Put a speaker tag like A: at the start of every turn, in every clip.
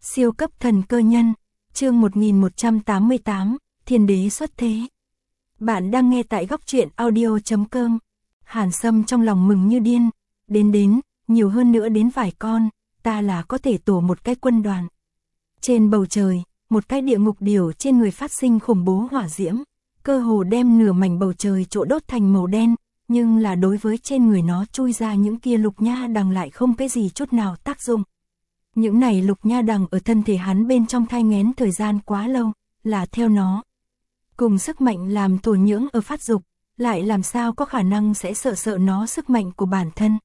A: Siêu cấp thần cơ nhân, chương 1188, Thiên đế xuất thế. Bạn đang nghe tại góc truyện audio.com. Hàn Sâm trong lòng mừng như điên, đến, nhiều hơn nữa đến vài con, ta là có thể tổ một cái quân đoàn. Trên bầu trời, một cái địa ngục điểu trên người phát sinh khủng bố hỏa diễm, cơ hồ đem nửa mảnh bầu trời chỗ đốt thành màu đen, nhưng là đối với trên người nó chui ra những kia lục nha đằng lại không cái gì chút nào tác dụng. Những này lục nha đằng ở thân thể hắn bên trong thai nghén thời gian quá lâu, là theo nó cùng sức mạnh làm thổ nhưỡng ở phát dục, lại làm sao có khả năng sẽ sợ nó sức mạnh của bản thân.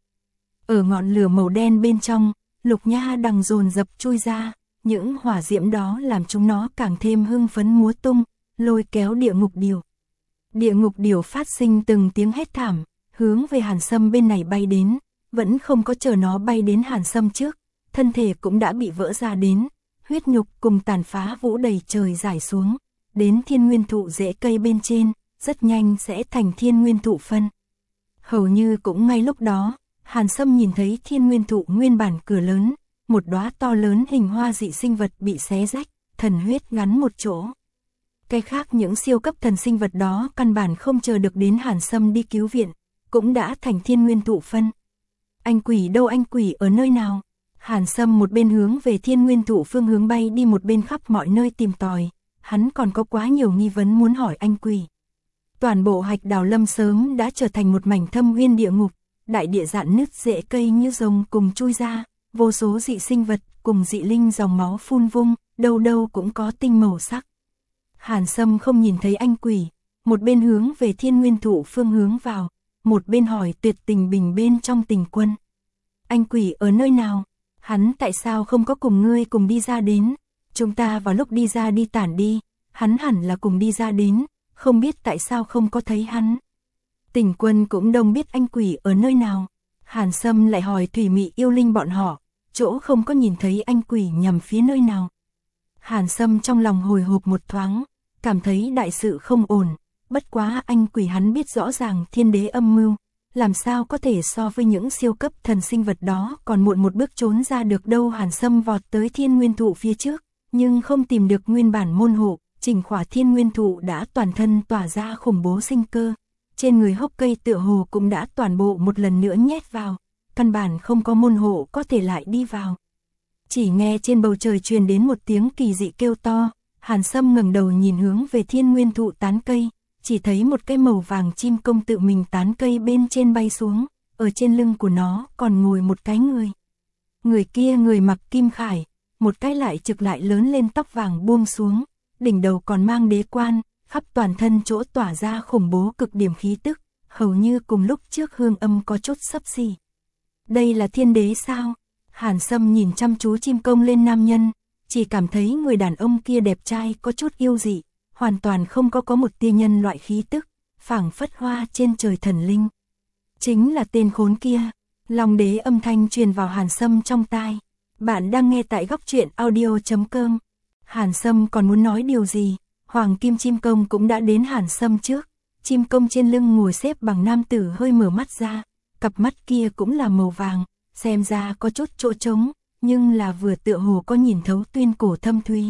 A: Ở ngọn lửa màu đen bên trong, lục nha đằng dồn dập chui ra, những hỏa diễm đó làm chúng nó càng thêm hưng phấn múa tung, lôi kéo địa ngục điểu. Địa ngục điểu phát sinh từng tiếng hét thảm, hướng về Hàn Sâm bên này bay đến, vẫn không có chờ nó bay đến Hàn Sâm trước, thân thể cũng đã bị vỡ ra đến, huyết nhục cùng tàn phá vũ đầy trời rải xuống, đến thiên nguyên thụ rễ cây bên trên, rất nhanh sẽ thành thiên nguyên thụ phân. Hầu như cũng ngay lúc đó, Hàn Sâm nhìn thấy thiên nguyên thụ nguyên bản cửa lớn, một đóa to lớn hình hoa dị sinh vật bị xé rách, thần huyết gắn một chỗ. Cái khác những siêu cấp thần sinh vật đó căn bản không chờ được đến Hàn Sâm đi cứu viện, cũng đã thành thiên nguyên thụ phân. Anh quỷ đâu, anh quỷ ở nơi nào? Hàn Sâm một bên hướng về thiên nguyên thụ phương hướng bay đi, một bên khắp mọi nơi tìm tòi, hắn còn có quá nhiều nghi vấn muốn hỏi anh quỷ. Toàn bộ Hạch Đào Lâm sớm đã trở thành một mảnh thâm uyên địa ngục, đại địa rạn nứt, rễ cây như rồng cùng chui ra, vô số dị sinh vật cùng dị linh dòng máu phun vung, đâu đâu cũng có tinh màu sắc. Hàn Sâm không nhìn thấy anh quỷ, một bên hướng về thiên nguyên thụ phương hướng vào, một bên hỏi Tuyệt Tình Bình bên trong Tình Quân. Anh quỷ ở nơi nào? Hắn tại sao không có cùng ngươi cùng đi ra đến? Chúng ta vào lúc đi ra đi tản đi, hắn hẳn là cùng đi ra đến, không biết tại sao không có thấy hắn. Tình Quân cũng đông biết anh quỷ ở nơi nào. Hàn Sâm lại hỏi Thủy Mị yêu linh bọn họ, chỗ không có nhìn thấy anh quỷ nhằm phía nơi nào. Hàn Sâm trong lòng hồi hộp một thoáng, cảm thấy đại sự không ổn, bất quá anh quỷ hắn biết rõ ràng thiên đế âm mưu, làm sao có thể so với những siêu cấp thần sinh vật đó còn muộn một bước trốn ra được đâu. Hàn Sâm vọt tới thiên nguyên thụ phía trước, nhưng không tìm được nguyên bản môn hộ, chỉnh khỏa thiên nguyên thụ đã toàn thân tỏa ra khủng bố sinh cơ, trên người hốc cây tựa hồ cũng đã toàn bộ một lần nữa nhét vào, căn bản không có môn hộ có thể lại đi vào. Chỉ nghe trên bầu trời truyền đến một tiếng kỳ dị kêu to, Hàn Sâm ngẩng đầu nhìn hướng về thiên nguyên thụ tán cây, chỉ thấy một cái màu vàng chim công tự mình tán cây bên trên bay xuống, ở trên lưng của nó còn ngồi một cái người. Người kia người mặc kim khải, một cái lại trực lại lớn lên tóc vàng buông xuống, đỉnh đầu còn mang đế quan, khắp toàn thân chỗ tỏa ra khủng bố cực điểm khí tức, hầu như cùng lúc trước Hương Âm có chút xấp xỉ. Đây là thiên đế sao? Hàn Sâm nhìn chăm chú chim công lên nam nhân, chỉ cảm thấy người đàn ông kia đẹp trai có chút yêu dị, hoàn toàn không có một tia nhân loại khí tức, phảng phất hoa trên trời thần linh. Chính là tên khốn kia. Long đế âm thanh truyền vào Hàn Sâm trong tai. Bạn đang nghe tại góc truyện audio.com. Hàn Sâm còn muốn nói điều gì, Hoàng Kim chim công cũng đã đến Hàn Sâm trước. Chim công trên lưng ngồi xếp bằng nam tử hơi mở mắt ra, cặp mắt kia cũng là màu vàng, xem ra có chút chỗ trống, nhưng là vừa tựa hồ có nhìn thấu tuyên cổ thâm thúy.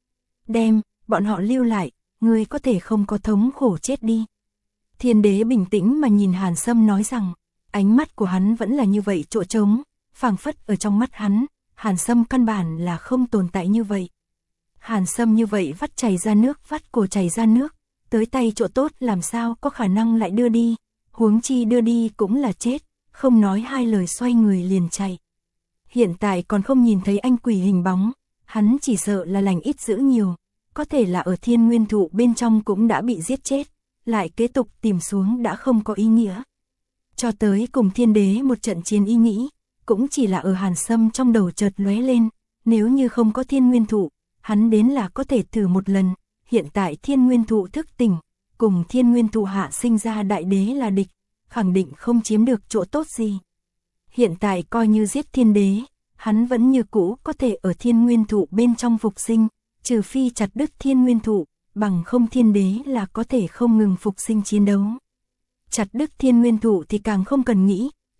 A: Đem bọn họ lưu lại, ngươi có thể không có thống khổ chết đi. Thiên đế bình tĩnh mà nhìn Hàn Sâm nói rằng, ánh mắt của hắn vẫn là như vậy chỗ trống, phảng phất ở trong mắt hắn, Hàn Sâm căn bản là không tồn tại như vậy. Hàn Sâm như vậy vắt chảy ra nước, vắt cổ chảy ra nước, tới tay chỗ tốt làm sao có khả năng lại đưa đi, huống chi đưa đi cũng là chết, không nói hai lời xoay người liền chạy. Hiện tại còn không nhìn thấy anh quỷ hình bóng, hắn chỉ sợ là lành ít dữ nhiều, có thể là ở thiên nguyên thụ bên trong cũng đã bị giết chết, lại kế tục tìm xuống đã không có ý nghĩa. Cho tới cùng thiên đế một trận chiến ý nghĩ, cũng chỉ là ở Hàn Sâm trong đầu chợt lóe lên, nếu như không có thiên nguyên thụ, hắn đến là có thể thử một lần, hiện tại thiên nguyên thụ thức tỉnh, cùng thiên nguyên thụ hạ sinh ra đại đế là địch, khẳng định không chiếm được chỗ tốt gì. Hiện tại coi như giết thiên đế, hắn vẫn như cũ có thể ở thiên nguyên thụ bên trong phục sinh, trừ phi chặt đứt thiên nguyên thụ, bằng không thiên đế là có thể không ngừng phục sinh chiến đấu. Chặt đứt thiên nguyên thụ thì càng không cần nghĩ,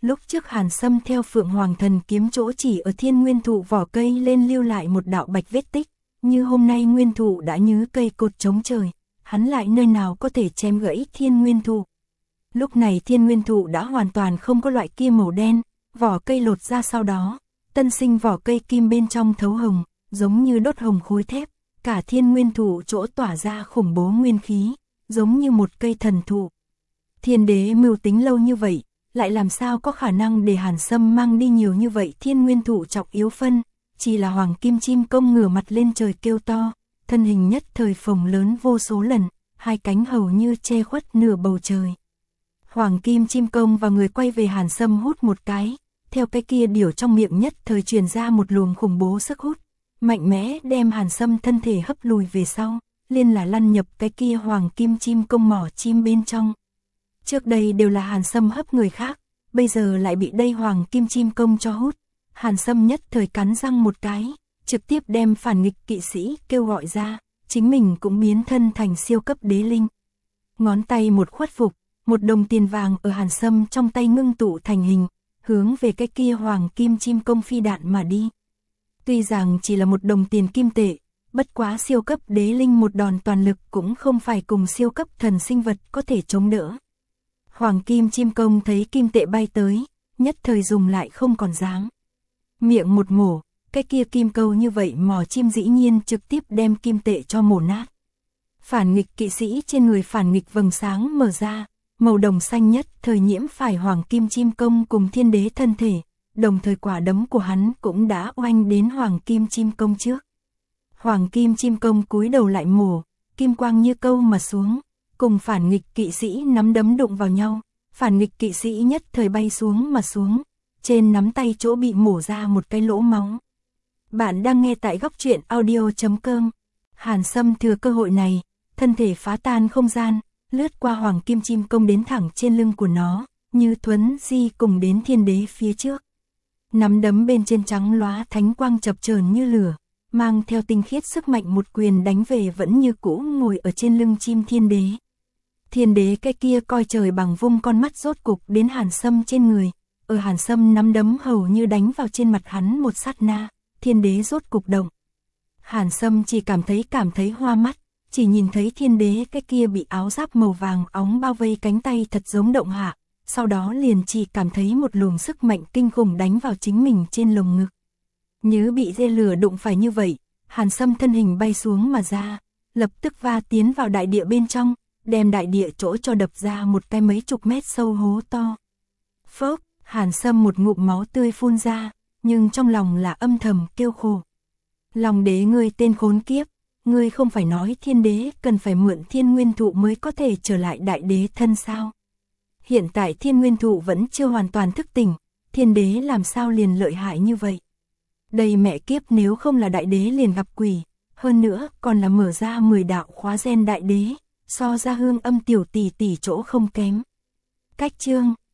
A: Lúc trước Hàn Sâm theo Phượng Hoàng Thần kiếm chỗ chỉ ở Thiên Nguyên Thụ vỏ cây lên lưu lại một đạo bạch vết tích, như hôm nay Nguyên Thụ đã như cây cột chống trời, hắn lại nơi nào có thể chém gãy Thiên Nguyên Thụ. Lúc này Thiên Nguyên Thụ đã hoàn toàn không có loại kia màu đen, vỏ cây lột ra sau đó, tân sinh vỏ cây kim bên trong thấu hồng, giống như đốt hồng khối thép, cả Thiên Nguyên Thụ chỗ tỏa ra khủng bố nguyên khí, giống như một cây thần thụ. Thiên đế mưu tính lâu như vậy, lại làm sao có khả năng để Hàn Sâm mang đi nhiều như vậy Thiên Nguyên Thụ trọng yếu phân, chỉ là Hoàng Kim Chim Công ngửa mặt lên trời kêu to, thân hình nhất thời phồng lớn vô số lần, hai cánh hầu như che khuất nửa bầu trời. Hoàng Kim Chim Công và người quay về Hàn Sâm hút một cái, theo cái kia điểu trong miệng nhất thời truyền ra một luồng khủng bố sức hút, mạnh mẽ đem Hàn Sâm thân thể hấp lùi về sau, liên là lăn nhập cái kia Hoàng Kim Chim Công mỏ chim bên trong. Trước đây đều là Hàn Sâm hấp người khác, bây giờ lại bị đây Hoàng Kim Chim Công cho hút. Hàn Sâm nhất thời cắn răng một cái, trực tiếp đem phản nghịch kỵ sĩ kêu gọi ra, chính mình cũng biến thân thành siêu cấp đế linh. Ngón tay một khuất phục, một đồng tiền vàng ở Hàn Sâm trong tay ngưng tụ thành hình, hướng về cái kia Hoàng Kim Chim Công phi đạn mà đi. Tuy rằng chỉ là một đồng tiền kim tệ, bất quá siêu cấp đế linh một đòn toàn lực cũng không phải cùng siêu cấp thần sinh vật có thể chống đỡ. Hoàng Kim Chim Công thấy kim tệ bay tới, nhất thời dùng lại không còn dám. Miệng một mổ, cái kia kim câu như vậy mỏ chim dĩ nhiên trực tiếp đem kim tệ cho mổ nát. Phản nghịch kỵ sĩ trên người phản nghịch vầng sáng mở ra, màu đồng xanh nhất thời nhiễm phải Hoàng Kim Chim Công cùng thiên đế thân thể, đồng thời quả đấm của hắn cũng đã oanh đến Hoàng Kim Chim Công trước. Hoàng Kim Chim Công cúi đầu lại mổ, kim quang như câu mà xuống, cùng phản nghịch kỵ sĩ nắm đấm đụng vào nhau, phản nghịch kỵ sĩ nhất thời bay xuống mà xuống, trên nắm tay chỗ bị mổ ra một cái lỗ máu. Bạn đang nghe tại góc truyện audio.com. Hàn Sâm thừa cơ hội này, thân thể phá tan không gian, lướt qua Hoàng Kim Chim Công đến thẳng trên lưng của nó, như thuấn di cùng đến thiên đế phía trước. Nắm đấm bên trên trắng lóa thánh quang chập chờn như lửa, mang theo tinh khiết sức mạnh một quyền đánh về vẫn như cũ ngồi ở trên lưng chim thiên đế. Thiên đế cái kia coi trời bằng vung con mắt rốt cục đến Hàn Sâm trên người, ở Hàn Sâm nắm đấm hầu như đánh vào trên mặt hắn một sát na, thiên đế rốt cục động. Hàn Sâm chỉ cảm thấy hoa mắt, chỉ nhìn thấy thiên đế cái kia bị áo giáp màu vàng óng bao vây cánh tay thật giống động hạ, sau đó liền chỉ cảm thấy một luồng sức mạnh kinh khủng đánh vào chính mình trên lồng ngực. Như bị dê lửa đụng phải như vậy, Hàn Sâm thân hình bay xuống mà ra, lập tức va tiến vào đại địa bên trong, đem đại địa chỗ cho đập ra một cái mấy chục mét sâu hố to. Phốc, Hàn Sâm một ngụm máu tươi phun ra, nhưng trong lòng là âm thầm kêu khổ. Lòng đế ngươi tên khốn kiếp, ngươi không phải nói thiên đế cần phải mượn Thiên Nguyên Thụ mới có thể trở lại đại đế thân sao? Hiện tại Thiên Nguyên Thụ vẫn chưa hoàn toàn thức tỉnh, thiên đế làm sao liền lợi hại như vậy? Đây mẹ kiếp, nếu không là đại đế liền gặp quỷ, hơn nữa còn là mở ra 10 đạo khóa gen đại đế, so ra Hương Âm tiểu tỷ tỷ chỗ không kém. Cách chương